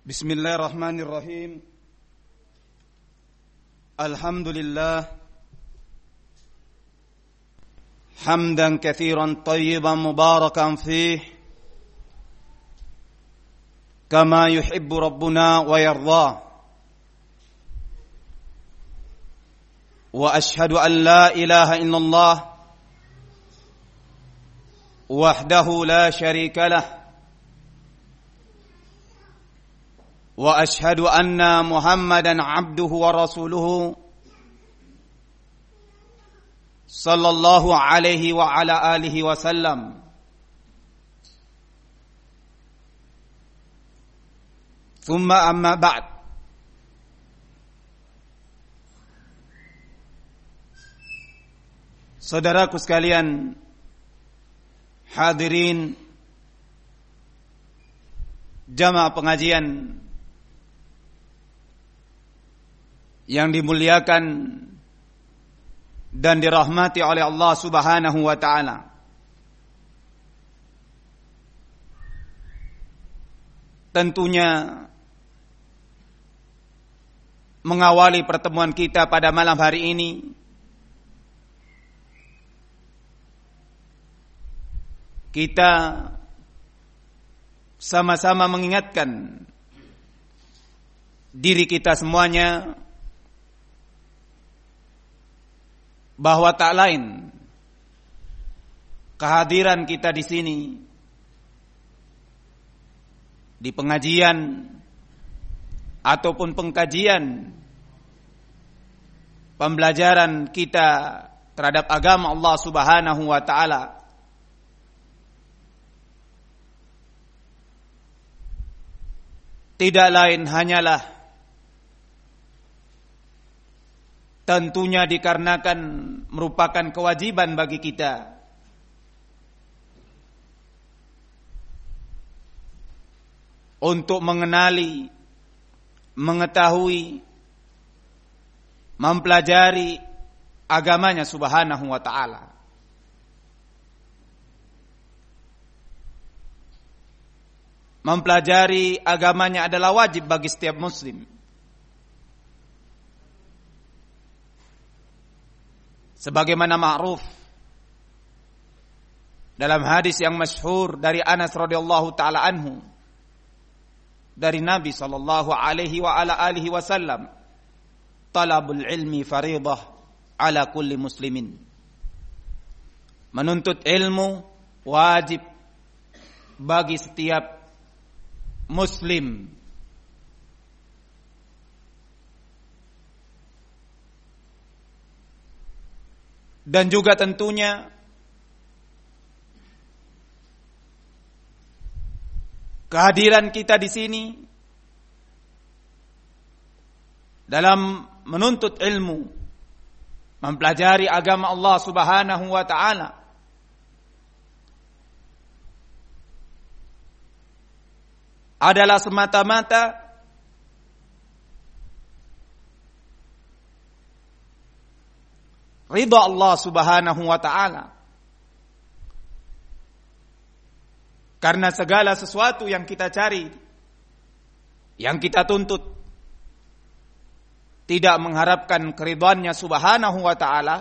Bismillahirrahmanirrahim. Alhamdulillah hamdan katsiran tayyiban mubarakan fih kama yuhibbu rabbuna wa yarda. Wa ashhadu an la ilaha illallah wahdahu la syarika lah. Wa ashhadu anna Muhammadan abduhu wa rasuluhu sallallahu alaihi wa ala alihi wa sallam. Thumma amma ba'd. Saudaraku sekalian, hadirin jamaah pengajian yang dimuliakan dan dirahmati oleh Allah Subhanahu wa taala. Tentunya mengawali pertemuan kita pada malam hari ini kita sama-sama mengingatkan diri kita semuanya bahwa tak lain kehadiran kita di sini di pengajian ataupun pengkajian pembelajaran kita terhadap agama Allah Subhanahu wa taala tidak lain hanyalah tentunya dikarenakan merupakan kewajiban bagi kita untuk mengenali, mengetahui, mempelajari agamanya Subhanahu wa ta'ala. Mempelajari agamanya adalah wajib bagi setiap muslim. Sebagaimana ma'ruf dalam hadis yang masyhur dari Anas radhiyallahu taala anhu dari Nabi sallallahu alaihi wa ala alihi wasallam, talabul ilmi fariidah ala kulli muslimin. Menuntut ilmu wajib bagi setiap muslim. Dan juga tentunya kehadiran kita di sini dalam menuntut ilmu, mempelajari agama Allah Subhanahu wa taala adalah semata-mata ridha Allah Subhanahu wa ta'ala. Karena segala sesuatu yang kita cari, yang kita tuntut, tidak mengharapkan keridhaannya Subhanahu wa ta'ala,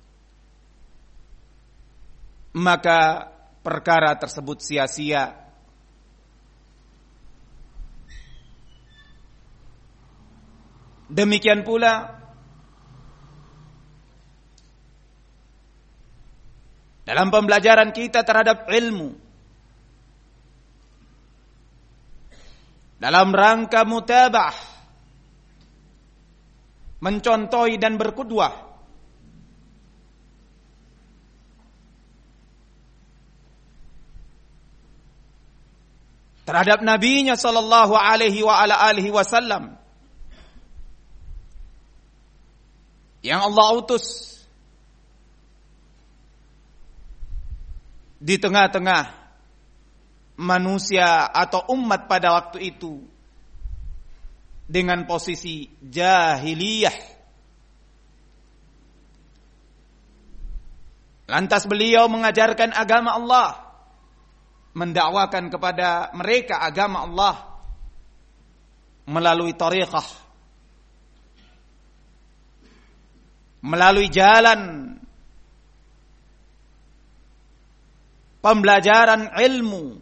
maka perkara tersebut sia-sia. Demikian pula dalam pembelajaran kita terhadap ilmu, dalam rangka mutabah, mencontohi dan berqudwah terhadap nabinya sallallahu alaihi wa ala alihi wasallam yang Allah utus di tengah-tengah manusia atau umat pada waktu itu dengan posisi jahiliyah. Lantas beliau mengajarkan agama Allah, mendakwakan kepada mereka agama Allah melalui tariqah, melalui jalan pembelajaran ilmu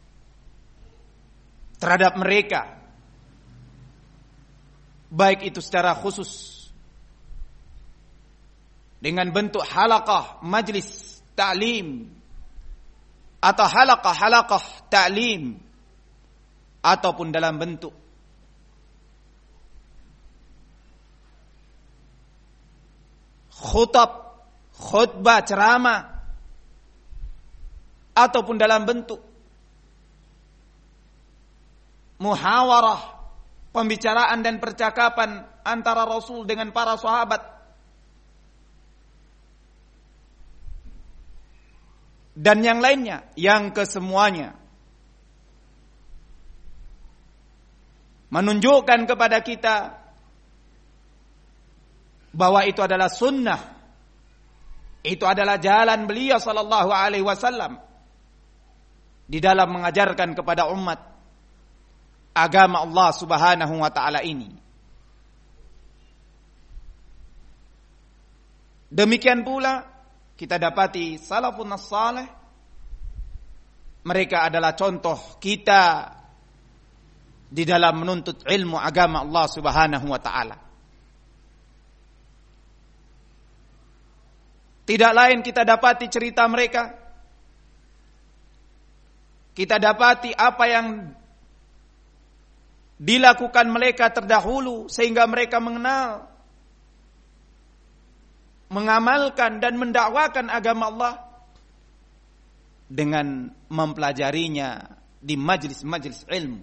terhadap mereka, baik itu secara khusus dengan bentuk halaqah majlis ta'lim atau halaqah ta'lim, ataupun dalam bentuk khutbah ceramah, ataupun dalam bentuk muhawarah, pembicaraan dan percakapan antara Rasul dengan para sahabat dan yang lainnya, yang kesemuanya menunjukkan kepada kita bahwa itu adalah sunnah, itu adalah jalan beliau sallallahu alaihi wasallam di dalam mengajarkan kepada umat agama Allah Subhanahu wa taala ini. Demikian pula kita dapati salafun saleh, mereka adalah contoh kita di dalam menuntut ilmu agama Allah Subhanahu wa taala. Tidak lain kita dapati cerita mereka, kita dapati apa yang dilakukan mereka terdahulu sehingga mereka mengenal, mengamalkan dan mendakwakan agama Allah dengan mempelajarinya di majlis-majlis ilmu.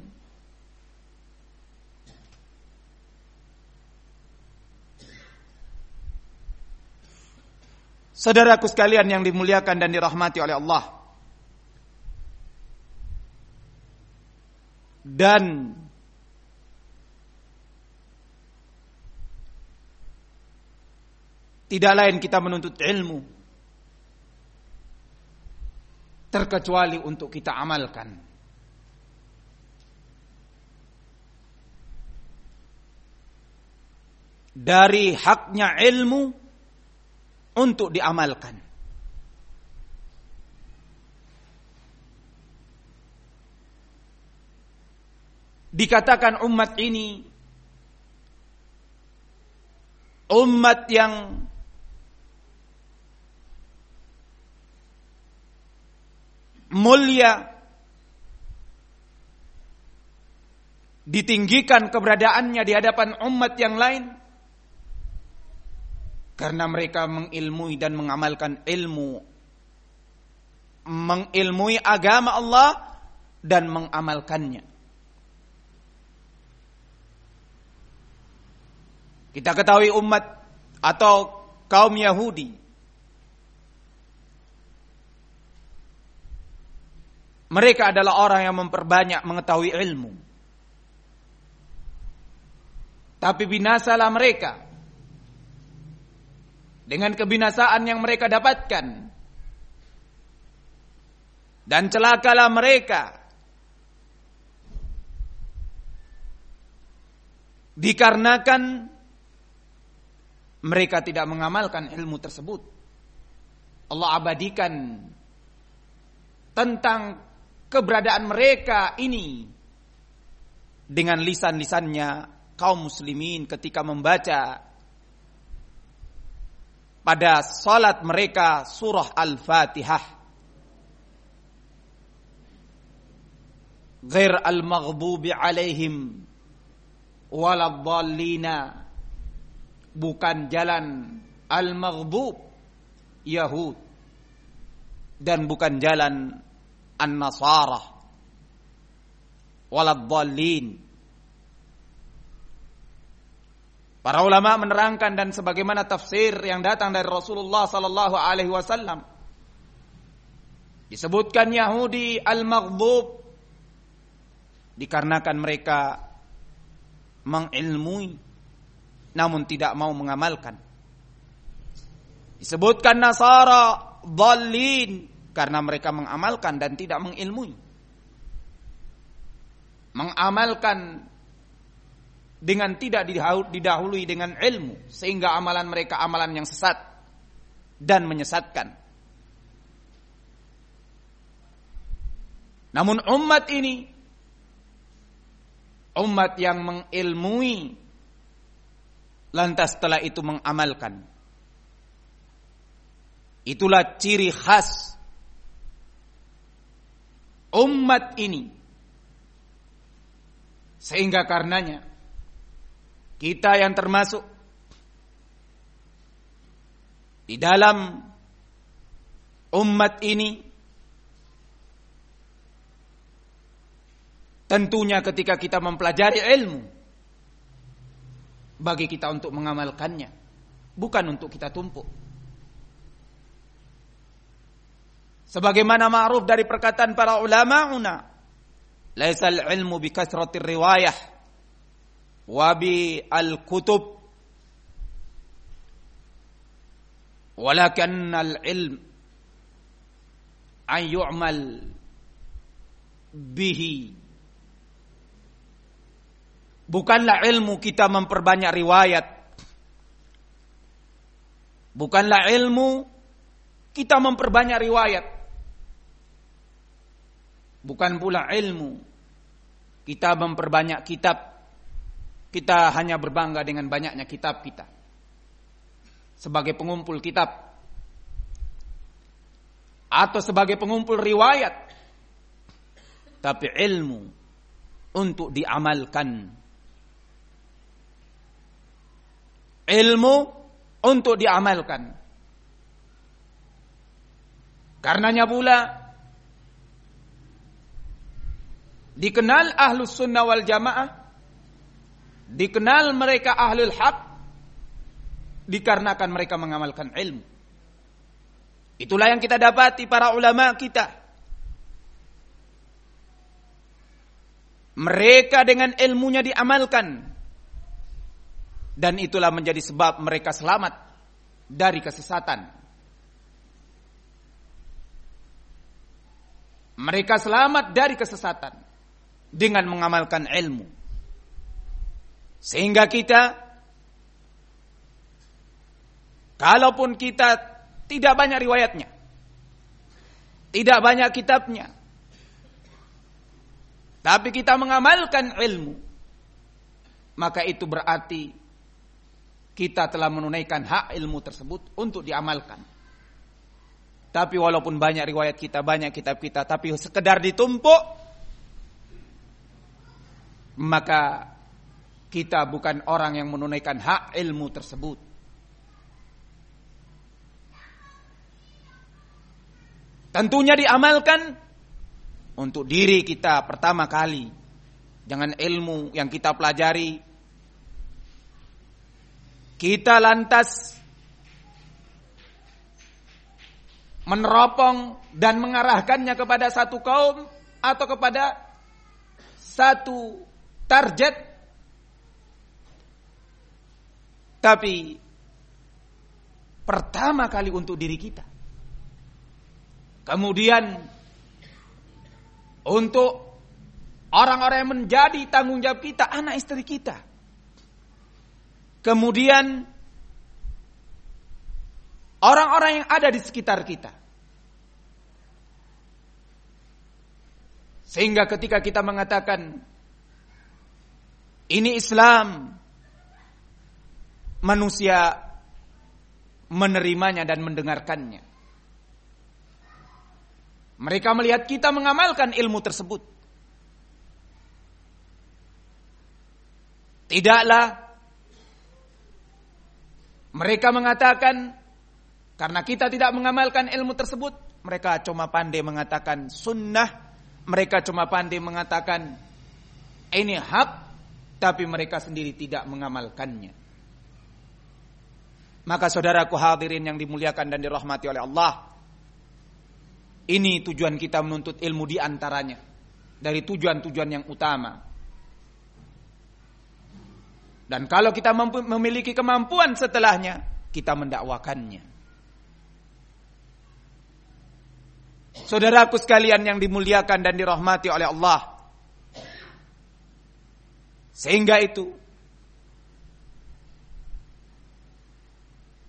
Saudaraku sekalian yang dimuliakan dan dirahmati oleh Allah, dan tidak lain kita menuntut ilmu terkecuali untuk kita amalkan. Dari haknya ilmu untuk diamalkan. Dikatakan umat ini umat yang mulia, ditinggikan keberadaannya di hadapan umat yang lain karena mereka mengilmui dan mengamalkan ilmu, mengilmui agama Allah dan mengamalkannya. Kita ketahui umat atau kaum Yahudi, mereka adalah orang yang memperbanyak mengetahui ilmu. Tapi binasalah mereka dengan kebinasaan yang mereka dapatkan, dan celakalah mereka dikarenakan mereka tidak mengamalkan ilmu tersebut. Allah abadikan tentang keberadaan mereka ini dengan lisan-lisannya kaum muslimin ketika membaca pada salat mereka surah Al-Fatihah. Ghair al-maghdubi alaihim waladdallina, bukan jalan al-maghdub Yahud dan bukan jalan an-Nasara waladdallin. Para ulama menerangkan dan sebagaimana tafsir yang datang dari Rasulullah sallallahu alaihi wasallam disebutkan Yahudi al-maghdub dikarenakan mereka mengilmui namun tidak mau mengamalkan. Disebutkan Nasara dhallin karena mereka mengamalkan dan tidak mengilmui. Mengamalkan dengan tidak didahului dengan ilmu, sehingga amalan mereka amalan yang sesat dan menyesatkan. Namun umat ini umat yang mengilmui, lantas setelah itu mengamalkan. Itulah ciri khas umat ini. Sehingga karenanya kita yang termasuk di dalam umat ini, tentunya ketika kita mempelajari ilmu, bagi kita untuk mengamalkannya, bukan untuk kita tumpuk. Sebagaimana ma'ruf dari perkataan para ulama'una, laisal ilmu bi kasratir riwayah wa bi al-kutub, walakin al-ilm an yu'mal bihi. Bukanlah ilmu kita memperbanyak riwayat. Bukanlah ilmu kita memperbanyak riwayat. Bukan pula ilmu kita memperbanyak kitab. Kita hanya berbangga dengan banyaknya kitab kita sebagai pengumpul kitab atau sebagai pengumpul riwayat. Tapi ilmu untuk diamalkan. Ilmu untuk diamalkan. Karenanya pula dikenal ahlus sunnah wal jamaah, dikenal mereka ahlul haq, dikarenakan mereka mengamalkan ilmu. Itulah yang kita dapati para ulama kita. Mereka dengan ilmunya diamalkan. Dan itulah menjadi sebab mereka selamat dari kesesatan. Mereka selamat dari kesesatan dengan mengamalkan ilmu. Sehingga kita, kalaupun kita tidak banyak riwayatnya, tidak banyak kitabnya, tapi kita mengamalkan ilmu, maka itu berarti kita telah menunaikan hak ilmu tersebut untuk diamalkan. Tapi walaupun banyak riwayat kita, banyak kitab kita, tapi sekedar ditumpuk, maka kita bukan orang yang menunaikan hak ilmu tersebut. Tentunya diamalkan untuk diri kita pertama kali. Jangan ilmu yang kita pelajari kita lantas meneropong dan mengarahkannya kepada satu kaum atau kepada satu target. Tapi pertama kali untuk diri kita. Kemudian untuk orang-orang yang menjadi tanggung jawab kita, anak istri kita. Kemudian orang-orang yang ada di sekitar kita. Sehingga ketika kita mengatakan ini Islam, manusia menerimanya dan mendengarkannya. Mereka melihat kita mengamalkan ilmu tersebut. Tidaklah mereka mengatakan karena kita tidak mengamalkan ilmu tersebut, mereka cuma pandai mengatakan sunnah, mereka cuma pandai mengatakan ini hak, tapi mereka sendiri tidak mengamalkannya. Maka saudaraku hadirin yang dimuliakan dan dirahmati oleh Allah, ini tujuan kita menuntut ilmu di antaranya dari tujuan-tujuan yang utama. Dan kalau kita memiliki kemampuan setelahnya, kita mendakwakannya. Saudaraku sekalian yang dimuliakan dan dirahmati oleh Allah. Sehingga itu,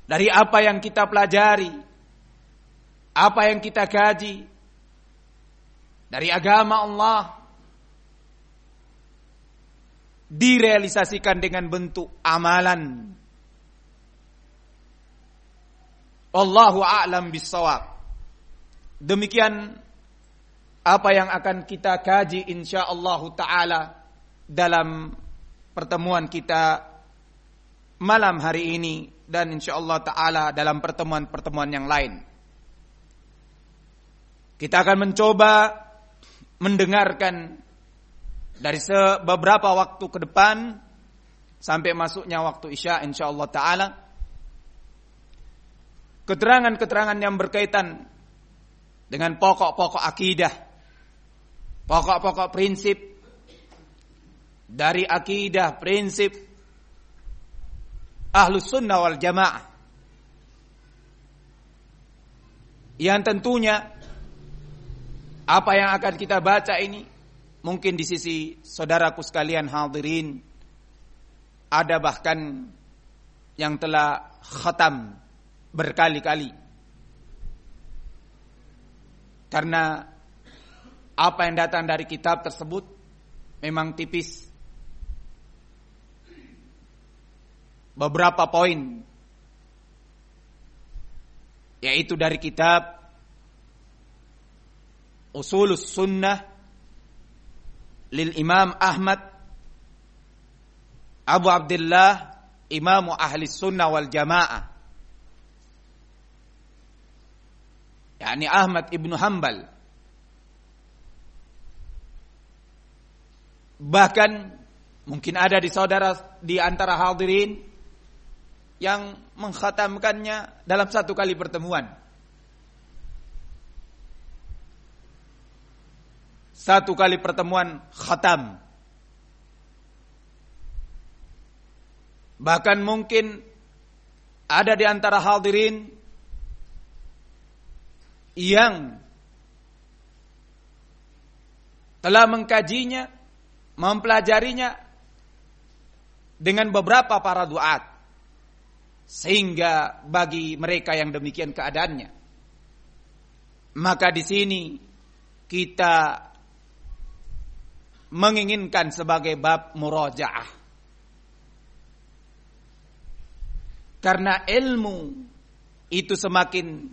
dari apa yang kita pelajari, apa yang kita kaji dari agama Allah direalisasikan dengan bentuk amalan. Wallahu a'lam bissawab. Demikian apa yang akan kita kaji insyaallah taala dalam pertemuan kita malam hari ini dan insyaallah taala dalam pertemuan-pertemuan yang lain. Kita akan mencoba mendengarkan dari beberapa waktu ke depan sampai masuknya waktu Isya insyaallah taala keterangan-keterangan yang berkaitan dengan pokok-pokok akidah, pokok-pokok prinsip dari akidah, prinsip Ahlus Sunnah wal Jamaah, yang tentunya apa yang akan kita baca ini mungkin di sisi saudaraku sekalian hadirin ada bahkan yang telah khatam berkali-kali, karena apa yang datang dari kitab tersebut memang tipis. Beberapa poin yaitu dari kitab Usulus Sunnah lil Imam Ahmad Abu Abdullah Imamu Ahli Sunnah wal Jamaah, yakni Ahmad ibnu Hanbal. Bahkan mungkin ada di antara hadirin yang mengkhatamkannya dalam satu kali pertemuan. Satu kali pertemuan khatam. Bahkan mungkin ada di antara hadirin yang telah mengkajinya, mempelajarinya dengan beberapa para duat, sehingga bagi mereka yang demikian keadaannya, maka di sini kita menginginkan sebagai bab murajaah, karena ilmu itu semakin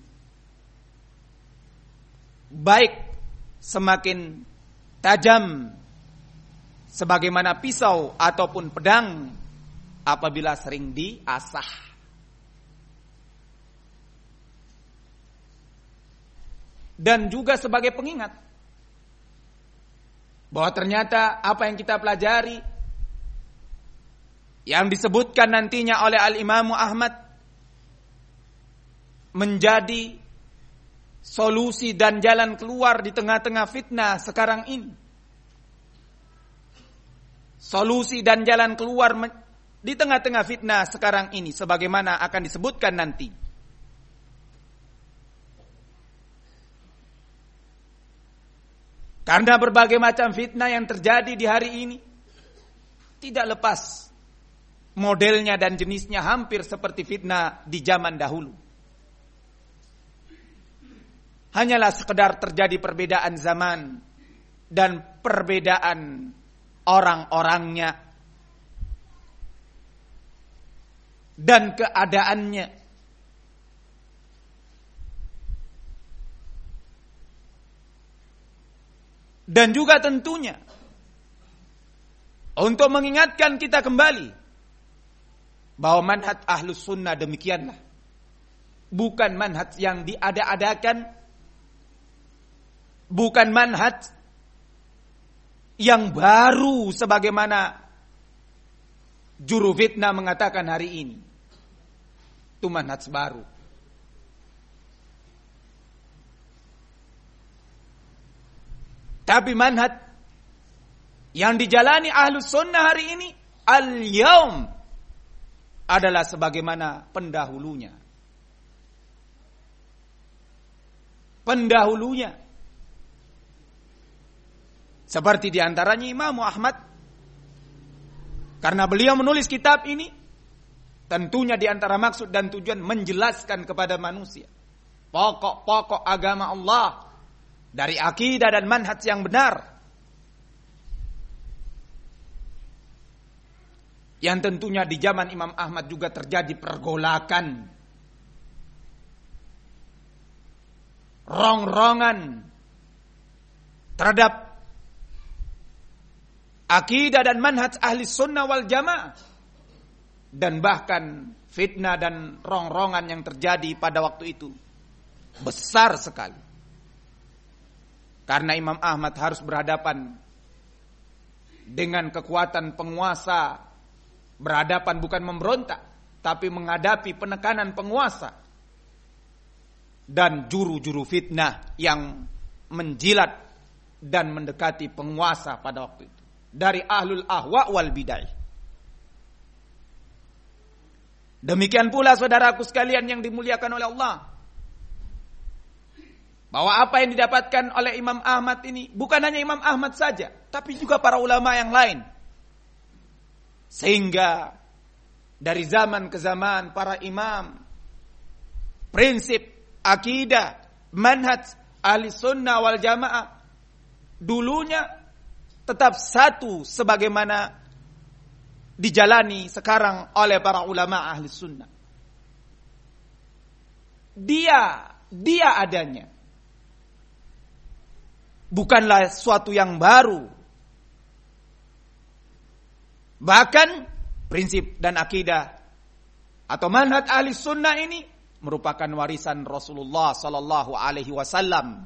baik, semakin tajam, sebagaimana pisau ataupun pedang apabila sering diasah. Dan juga sebagai pengingat bahwa ternyata apa yang kita pelajari, yang disebutkan nantinya oleh Al-Imam Ahmad, menjadi solusi dan jalan keluar di tengah-tengah fitnah sekarang ini. Solusi dan jalan keluar di tengah-tengah fitnah sekarang ini, sebagaimana akan disebutkan nanti. Karena berbagai macam fitnah yang terjadi di hari ini tidak lepas modelnya dan jenisnya hampir seperti fitnah di zaman dahulu. Hanyalah sekedar terjadi perbedaan zaman dan perbedaan orang-orangnya dan keadaannya. Dan juga tentunya untuk mengingatkan kita kembali bahwa manhaj Ahlus Sunnah demikianlah, bukan manhaj yang diada-adakan, bukan manhaj yang baru sebagaimana juru fitnah mengatakan hari ini. Itu manhaj baru. Tapi manhaj yang dijalani Ahlus Sunnah hari ini al-yaum adalah sebagaimana pendahulunya. Pendahulunya. Seperti diantaranya Imam Ahmad. Karena beliau menulis kitab ini Tentunya di antara maksud dan tujuan menjelaskan kepada manusia pokok-pokok agama Allah dari akidah dan manhaj yang benar. Yang tentunya di zaman Imam Ahmad juga terjadi pergolakan, rong-rongan terhadap akidah dan manhaj ahli sunnah wal jamaah. Dan bahkan fitnah dan rong-rongan yang terjadi pada waktu itu besar sekali. Karena Imam Ahmad harus berhadapan dengan kekuatan penguasa, berhadapan bukan memberontak, tapi menghadapi penekanan penguasa dan juru-juru fitnah yang menjilat dan mendekati penguasa pada waktu itu dari ahlul ahwa wal bid'ah. Demikian pula saudaraku sekalian yang dimuliakan oleh Allah, bahwa apa yang didapatkan oleh Imam Ahmad ini bukan hanya Imam Ahmad saja, tapi juga para ulama yang lain. Sehingga dari zaman ke zaman para imam, prinsip, akidah, manhaj ahli sunnah wal jamaah dulunya tetap satu sebagaimana dijalani sekarang oleh para ulama ahli sunnah. Dia adanya, bukanlah suatu yang baru. Bahkan prinsip dan akidah atau manhaj ahli sunnah ini merupakan warisan Rasulullah sallallahu alaihi wasallam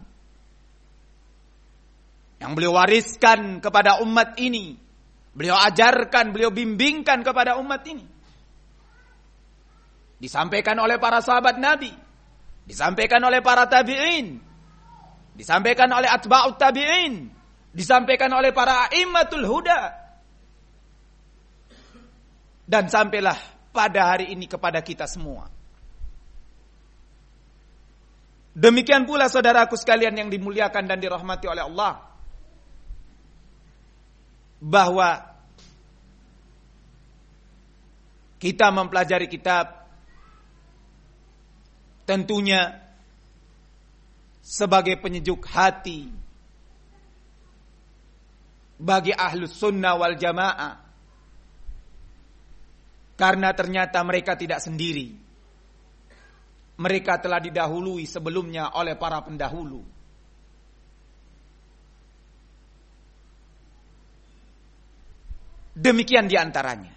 yang beliau wariskan kepada umat ini. Beliau ajarkan, beliau bimbingkan kepada umat ini. Disampaikan oleh para sahabat Nabi, disampaikan oleh para tabi'in, disampaikan oleh atba'ut tabi'in, disampaikan oleh para a'immatul huda. Dan sampailah pada hari ini kepada kita semua. Demikian pula saudaraku sekalian yang dimuliakan dan dirahmati oleh Allah, bahwa kita mempelajari kitab tentunya sebagai penyejuk hati bagi ahlus sunnah wal jamaah. Karena ternyata mereka tidak sendiri. Mereka telah didahului sebelumnya oleh para pendahulu. Demikian diantaranya.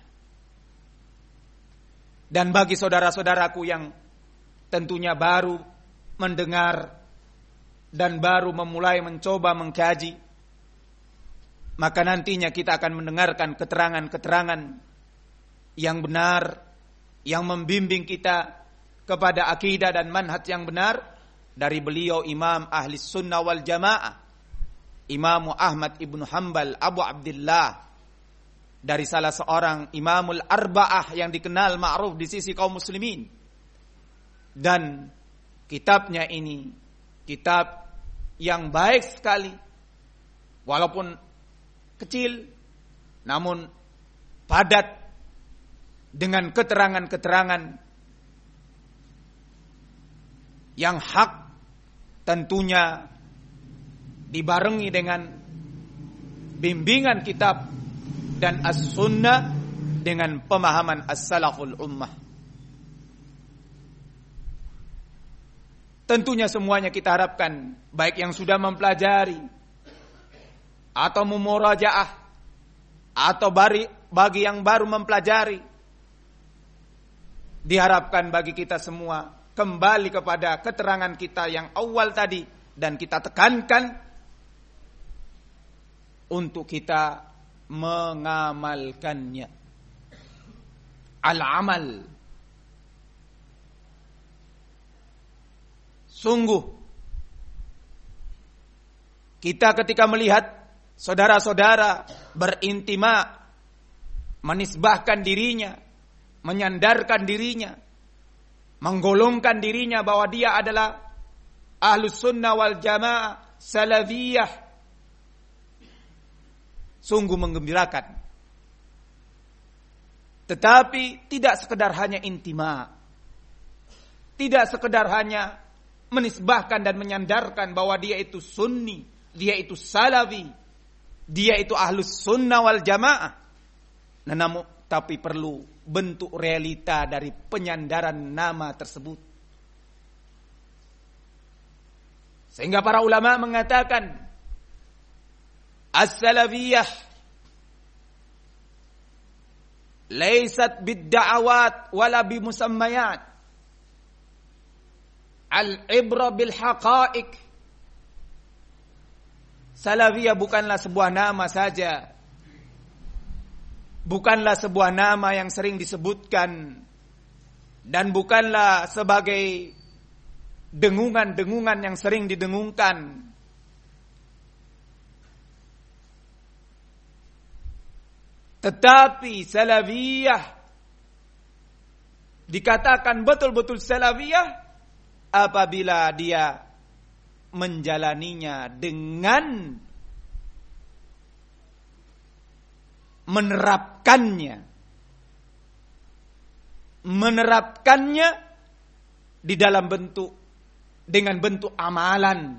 Dan bagi saudara-saudaraku yang tentunya baru mendengar dan baru memulai mencoba mengkaji, maka nantinya kita akan mendengarkan keterangan-keterangan yang benar, yang membimbing kita kepada akidah dan manhaj yang benar dari beliau Imam Ahli Sunnah wal Jamaah, Imam Ahmad ibnu Hanbal Abu Abdullah, dari salah seorang Imamul Arba'ah yang dikenal ma'ruf di sisi kaum muslimin. Dan kitabnya ini kitab yang baik sekali, walaupun kecil namun padat dengan keterangan-keterangan yang hak, tentunya dibarengi dengan bimbingan kitab dan as-sunnah dengan pemahaman as-salaful ummah. Tentunya semuanya kita harapkan, baik yang sudah mempelajari atau memurajaah atau bagi yang baru mempelajari, diharapkan bagi kita semua kembali kepada keterangan kita yang awal tadi dan kita tekankan untuk kita mengamalkannya. Al-amal. Sungguh kita ketika melihat saudara-saudara berintima, menisbahkan dirinya, menyandarkan dirinya, menggolongkan dirinya bahwa dia adalah ahlus sunnah wal jamaah salafiyah, sungguh menggembirakan. Tetapi tidak sekedar hanya intima. Tidak sekedar hanya menisbahkan dan menyandarkan bahwa dia itu sunni, dia itu salafi, dia itu ahlus sunnah wal jamaah. Namun tapi perlu bentuk realita dari penyandaran nama tersebut. Sehingga para ulama mengatakan as-salafiyah laysat bid-da'awat wala bimusammayat. Al-ibra bil haqa'iq. Salafiyah bukanlah sebuah nama saja. Bukanlah sebuah nama yang sering disebutkan. Dan bukanlah sebagai dengungan-dengungan yang sering didengungkan. Tetapi salafiyah dikatakan betul-betul salafiyah apabila dia menjalaninya dengan menerapkannya di dalam dengan bentuk amalan.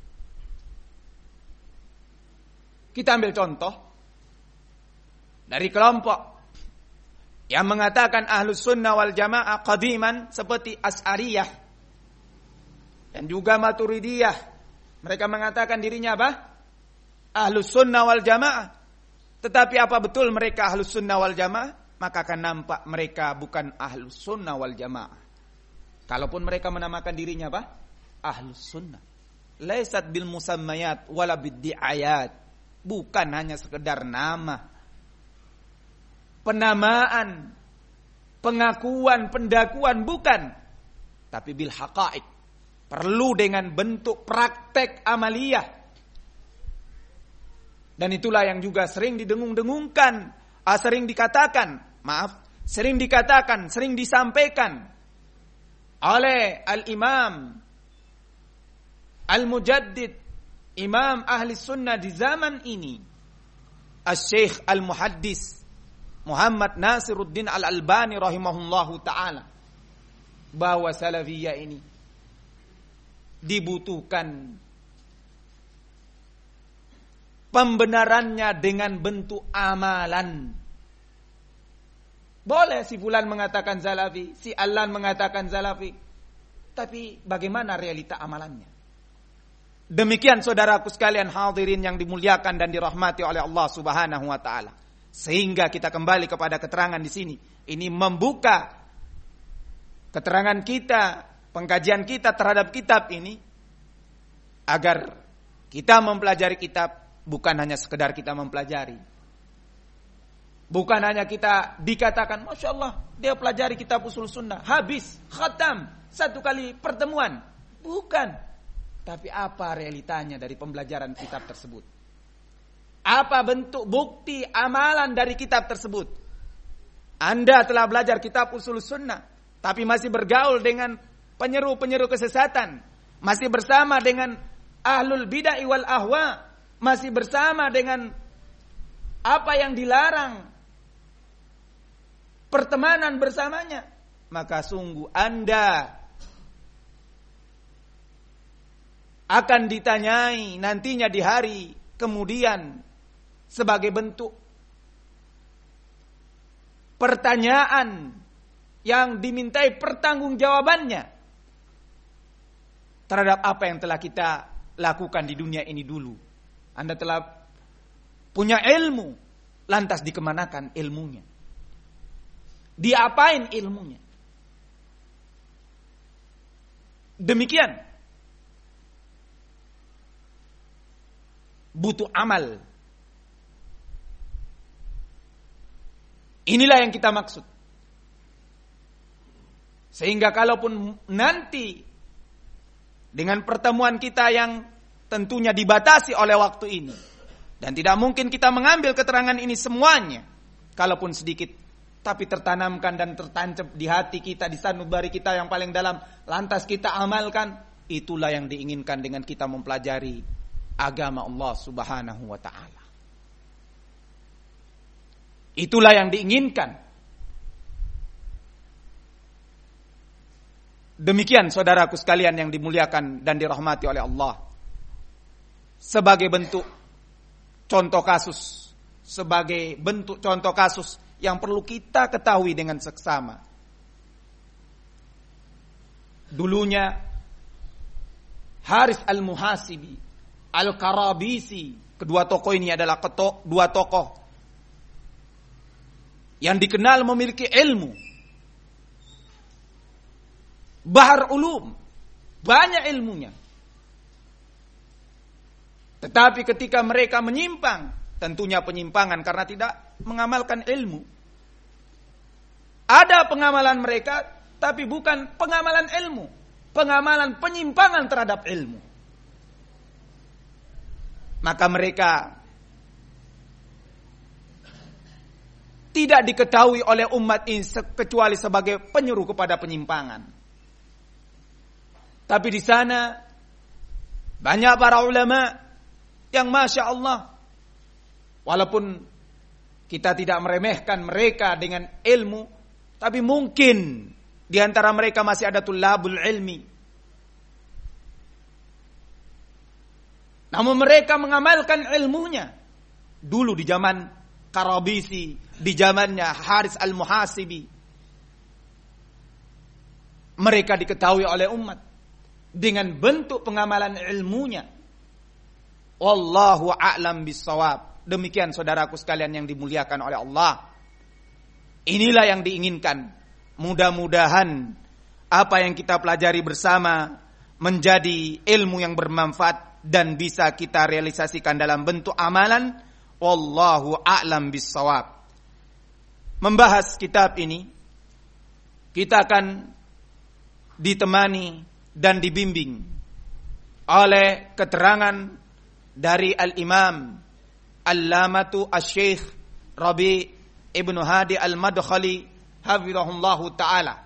Kita ambil contoh dari kelompok yang mengatakan ahlus sunnah wal jamaah qadiman seperti Asy'ariyah dan juga Maturidiyah. Mereka mengatakan dirinya apa? Ahlus sunnah wal jamaah. Tetapi apa betul mereka ahlus sunnah wal jamaah? Maka akan nampak mereka bukan ahlus sunnah wal jamaah. Kalaupun mereka menamakan dirinya apa? Ahlus sunnah. Laisat bil musammayat wala biddi'ayat. Bukan hanya sekedar nama. Penamaan, pengakuan, pendakuan bukan. Tapi bil haqa'iq. Perlu dengan bentuk praktek amaliyah. Dan itulah yang juga sering didengung-dengungkan, sering dikatakan, sering disampaikan oleh Al-Imam Al-Mujaddid, Imam Ahli Sunnah di zaman ini, Al-Syekh Al-Muhaddis Muhammad Nasiruddin Al-Albani rahimahullahu ta'ala, bahwa salafiyah ini dibutuhkan pembenarannya dengan bentuk amalan. Boleh si fulan mengatakan salafi, si alan mengatakan salafi, tapi bagaimana realita amalannya? Demikian saudaraku sekalian hadirin yang dimuliakan dan dirahmati oleh Allah Subhanahu wa taala. Sehingga kita kembali kepada keterangan di sini. Ini membuka keterangan kita, pengkajian kita terhadap kitab ini, agar kita mempelajari kitab bukan hanya sekedar kita mempelajari. Bukan hanya kita dikatakan, Masya Allah, dia pelajari kitab usul sunnah, habis, khatam, satu kali pertemuan. Bukan. Tapi apa realitanya dari pembelajaran kitab tersebut? Apa bentuk bukti amalan dari kitab tersebut? Anda telah belajar kitab usul sunnah, tapi masih bergaul dengan penyeru-penyeru kesesatan, masih bersama dengan ahlul bid'ah wal ahwa, masih bersama dengan apa yang dilarang, pertemanan bersamanya, maka sungguh Anda akan ditanyai nantinya di hari kemudian sebagai bentuk pertanyaan yang dimintai pertanggungjawabannya terhadap apa yang telah kita lakukan di dunia ini dulu. Anda telah punya ilmu, lantas dikemanakan ilmunya? Diapain ilmunya? Demikian. Butuh amal. Inilah yang kita maksud. Sehingga kalaupun nanti dengan pertemuan kita yang tentunya dibatasi oleh waktu ini, dan tidak mungkin kita mengambil keterangan ini semuanya, kalaupun sedikit, tapi tertanamkan dan tertancap di hati kita, di sanubari kita yang paling dalam, lantas kita amalkan, itulah yang diinginkan dengan kita mempelajari agama Allah Subhanahu wa ta'ala. Itulah yang diinginkan Demikian saudaraku sekalian yang dimuliakan dan dirahmati oleh Allah. Sebagai bentuk contoh kasus, yang perlu kita ketahui dengan seksama. Dulunya Haris Al-Muhasibi, Al-Karabisi, kedua tokoh ini adalah dua tokoh yang dikenal memiliki ilmu, bahar ulum, banyak ilmunya. Tetapi ketika mereka menyimpang, tentunya penyimpangan karena tidak mengamalkan ilmu. Ada pengamalan mereka, tapi bukan pengamalan ilmu, pengamalan penyimpangan terhadap ilmu. Maka mereka tidak diketahui oleh umat ini kecuali sebagai penyuruh kepada penyimpangan. Tapi di sana banyak para ulama yang Masya Allah, walaupun kita tidak meremehkan mereka dengan ilmu, tapi mungkin di antara mereka masih ada tulabul ilmi. Namun mereka mengamalkan ilmunya. Dulu di zaman Karabisi, di zamannya Haris Al-Muhasibi, mereka diketahui oleh umat dengan bentuk pengamalan ilmunya. Wallahu a'lam bissawab. Demikian saudaraku sekalian yang dimuliakan oleh Allah. Inilah yang diinginkan. Mudah-mudahan apa yang kita pelajari bersama menjadi ilmu yang bermanfaat dan bisa kita realisasikan dalam bentuk amalan. Wallahu a'lam bissawab. Membahas kitab ini, kita akan ditemani dan dibimbing oleh keterangan dari Al-Imam Allamatu Asy-Syaikh Rabi' Ibnu Hadi Al-Madkhali hafizahullahu ta'ala,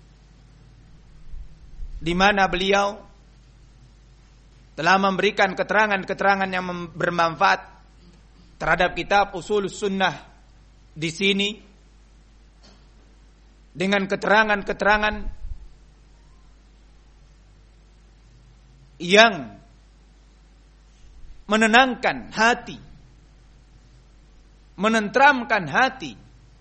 di mana beliau telah memberikan keterangan-keterangan yang bermanfaat terhadap kitab Ushulus Sunnah di sini, dengan keterangan-keterangan yang menenangkan hati, menenteramkan hati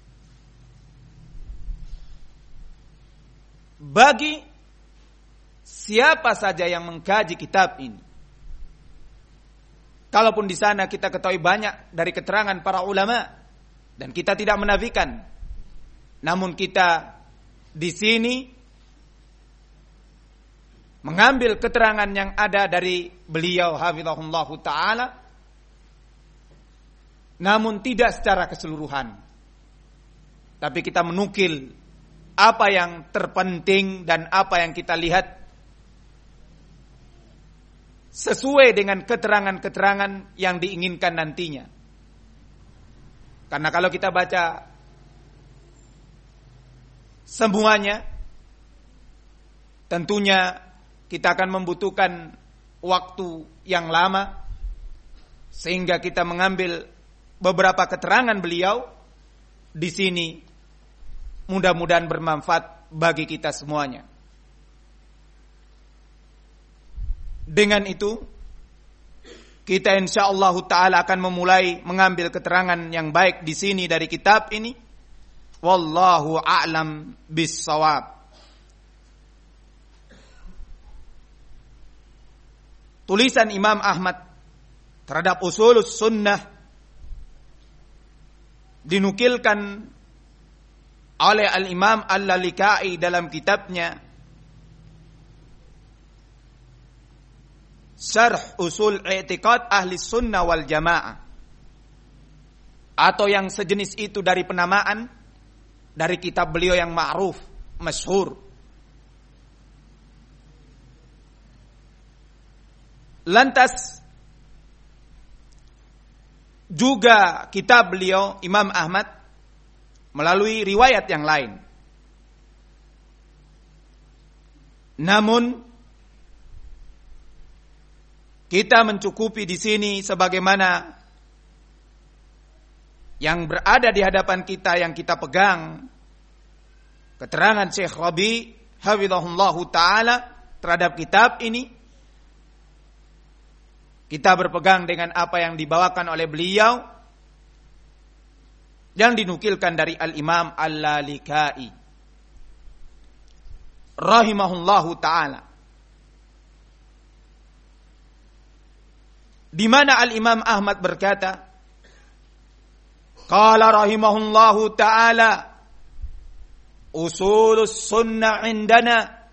bagi siapa saja yang mengkaji kitab ini. Kalaupun di sana kita ketahui banyak dari keterangan para ulama dan kita tidak menafikan, namun kita di sini mengambil keterangan yang ada dari beliau hafizahullahu ta'ala, namun tidak secara keseluruhan. Tapi kita menukil apa yang terpenting dan apa yang kita lihat sesuai dengan keterangan-keterangan yang diinginkan nantinya. Karena kalau kita baca semuanya, tentunya kita akan membutuhkan waktu yang lama, sehingga kita mengambil beberapa keterangan beliau di sini, mudah-mudahan bermanfaat bagi kita semuanya. Dengan itu, kita insyaallah ta'ala akan memulai mengambil keterangan yang baik di sini dari kitab ini. Wallahu a'lam bissawab. Tulisan Imam Ahmad terhadap Ushulus Sunnah dinukilkan oleh Al-Imam Al-Lalikai dalam kitabnya Syarh Usul I'tiqad Ahli Sunnah wal Jamaah, atau yang sejenis itu dari penamaan dari kitab beliau yang ma'ruf, masyhur. Lantas juga kitab beliau Imam Ahmad melalui riwayat yang lain. Namun kita mencukupi di sini sebagaimana yang berada di hadapan kita, yang kita pegang, keterangan Syekh Rabi' hafizahullahu taala terhadap kitab ini. Kita berpegang dengan apa yang dibawakan oleh beliau yang dinukilkan dari Al-Imam Al-Lalikai rahimahullahu taala, di mana Al-Imam Ahmad berkata, qala rahimahullahu taala, usulus sunnah indana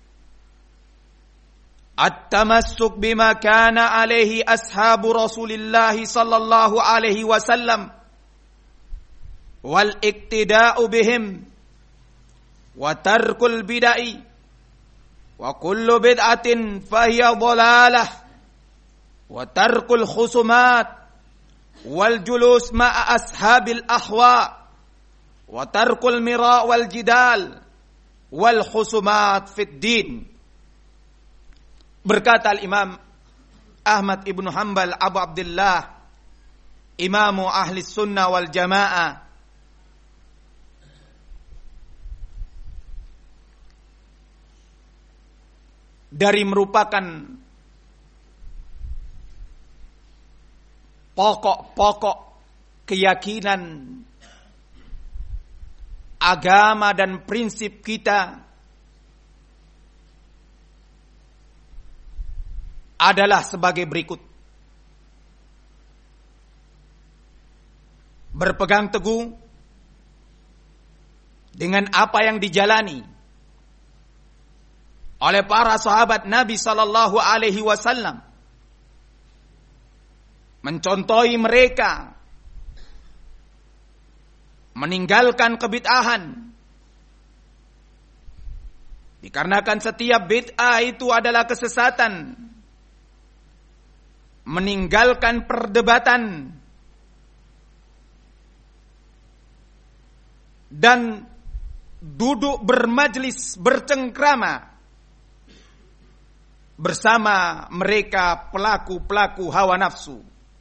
at-tamassuk bima kana alaihi ashabu Rasulillah sallallahu alaihi wasallam wal iktida'u bihim wa tarkul bid'ah wa kullu bid'atin fahiya dhalalah wa tarkul khusumat wal julus ma'a ashabil ahwa wa tarkul mira' wal jidal wal khusumat fid din. Berkata Al-Imam Ahmad ibnu Hanbal Abu Abdullah, imamu ahli sunnah wal jamaah, dari merupakan pokok-pokok keyakinan agama dan prinsip kita adalah sebagai berikut. Berpegang teguh dengan apa yang dijalani oleh para sahabat Nabi sallallahu alaihi wasallam, mencontohi mereka, meninggalkan kebid'ahan, dikarenakan setiap bid'ah itu adalah kesesatan, meninggalkan perdebatan dan duduk bermajlis bercengkrama bersama mereka pelaku-pelaku hawa nafsu,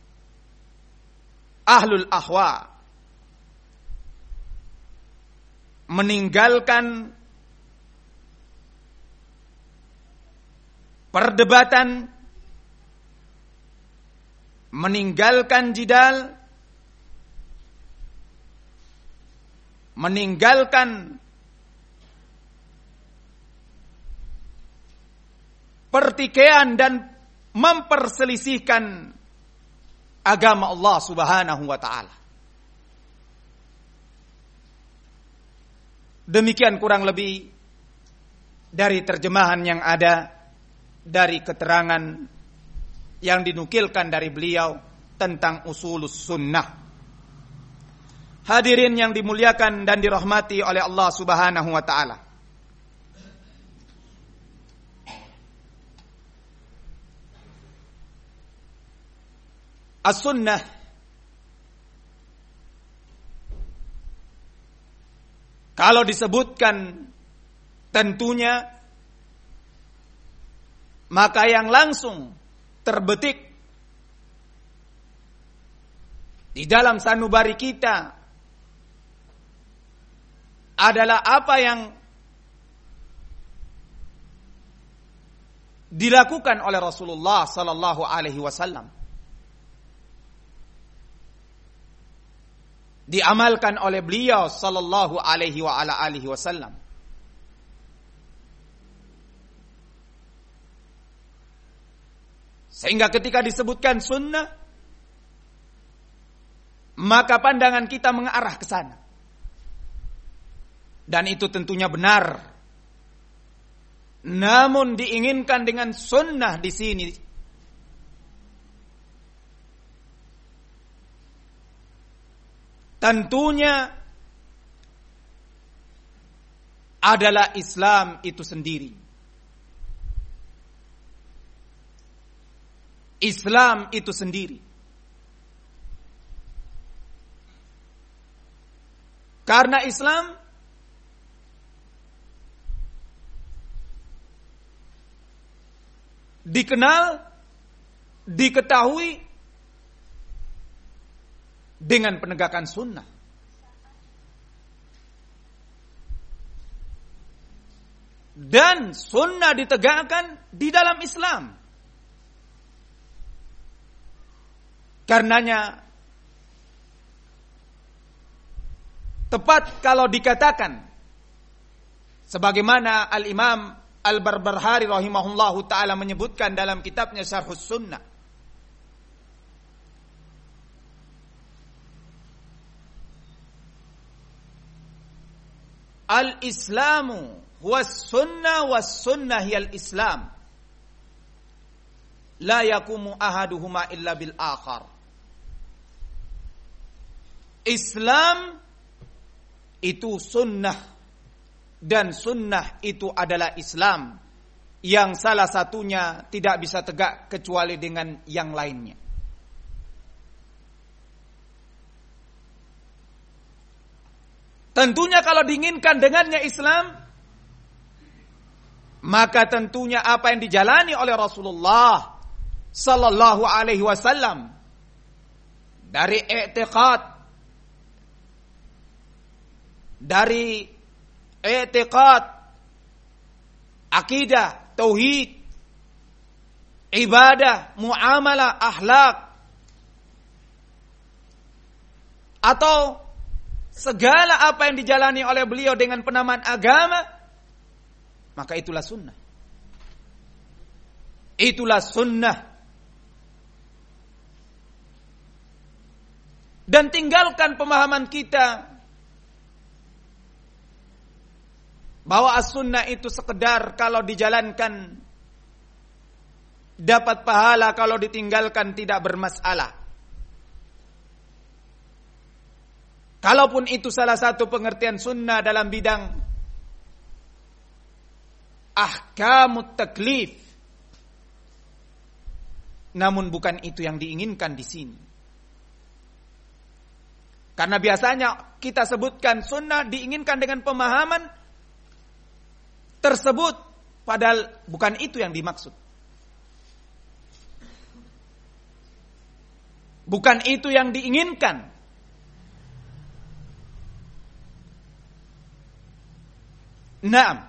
ahlul ahwa, meninggalkan perdebatan, meninggalkan jidal, meninggalkan pertikaian dan memperselisihkan agama Allah Subhanahu wa taala. Demikian kurang lebih dari terjemahan yang ada dari keterangan yang dinukilkan dari beliau tentang usulus sunnah. Hadirin yang dimuliakan dan dirahmati oleh Allah Subhanahu wa taala. As-sunnah kalau disebutkan tentunya maka yang langsung terbetik di dalam sanubari kita adalah apa yang dilakukan oleh Rasulullah sallallahu alaihi wasallam, diamalkan oleh beliau sallallahu alaihi wa ala alihi wasallam. Sehingga ketika disebutkan sunnah, maka pandangan kita mengarah ke sana. Dan itu tentunya benar. Namun diinginkan dengan sunnah di sini tentunya adalah Islam itu sendiri. Islam itu sendiri. Karena Islam dikenal, diketahui dengan penegakan sunnah. dan sunnah ditegakkan di dalam Islam. Karenanya tepat kalau dikatakan sebagaimana Al-Imam Al-Barbahari rahimahullahu taala menyebutkan dalam kitabnya Syarhus Sunnah, Al-Islamu huwas sunnah was sunnah hiyal Islam. La yakumu ahaduhuma illa bil akhar. Islam itu sunnah dan sunnah itu adalah Islam, yang salah satunya tidak bisa tegak kecuali dengan yang lainnya. Tentunya kalau diinginkan dengannya Islam, maka tentunya apa yang dijalani oleh Rasulullah sallallahu alaihi wasallam dari i'tiqad, akidah, tauhid, ibadah, muamalah, akhlak, atau segala apa yang dijalani oleh beliau dengan penamaan agama, maka itulah sunnah. Itulah sunnah. Dan tinggalkan pemahaman kita bahwa as-sunnah itu sekedar kalau dijalankan dapat pahala, kalau ditinggalkan tidak bermasalah. Kalaupun itu salah satu pengertian sunnah dalam bidang ahkamut taklif, namun bukan itu yang diinginkan di sini. Karena biasanya kita sebutkan sunnah diinginkan dengan pemahaman tersebut, padahal bukan itu yang dimaksud. Bukan itu yang diinginkan. Naam.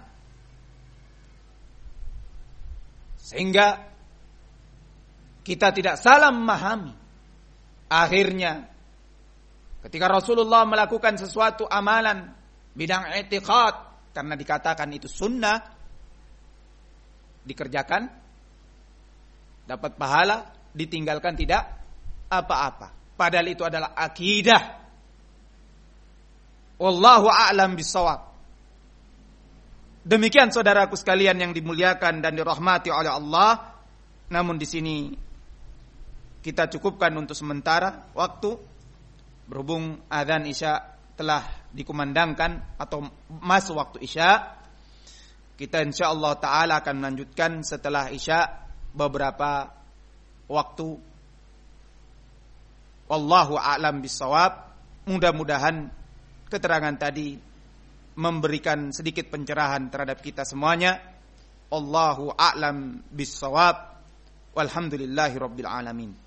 Sehingga kita tidak salah memahami. Akhirnya ketika Rasulullah melakukan sesuatu amalan bidang i'tiqad, karena dikatakan itu sunnah, dikerjakan dapat pahala, ditinggalkan tidak apa-apa. Padahal itu adalah akidah. Wallahu a'lam bissawab. Demikian saudaraku sekalian yang dimuliakan dan dirahmati oleh Allah. Namun di sini kita cukupkan untuk sementara waktu, berhubung adzan Isya telah dikumandangkan atau masuk waktu Isya. Kita insyaallah taala akan melanjutkan setelah Isya beberapa waktu. Wallahu a'lam bissawab. Mudah-mudahan keterangan tadi memberikan sedikit pencerahan terhadap kita semuanya. Allahu a'lam bissawab. Walhamdulillahi rabbil alamin.